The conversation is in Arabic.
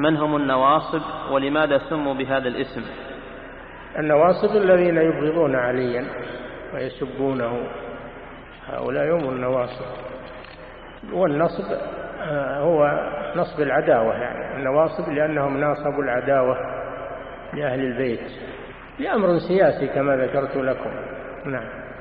من هم النواصب ولماذا سموا بهذا الاسم؟ النواصب الذين يبغضون عليا ويسبونه، هؤلاء هم النواصب. والنصب هو نصب العداوة، يعني النواصب لأنهم ناصبوا العداوة لأهل البيت لأمر سياسي كما ذكرت لكم. نعم.